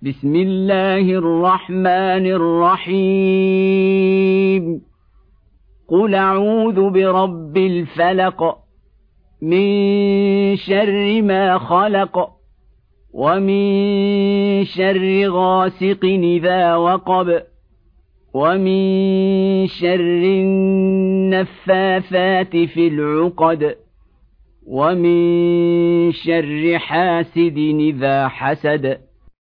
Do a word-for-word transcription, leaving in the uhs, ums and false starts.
بسم الله الرحمن الرحيم قل أعوذ برب الفلق من شر ما خلق ومن شر غاسق إذا وقب ومن شر النفاثات في العقد ومن شر حاسد إذا حسد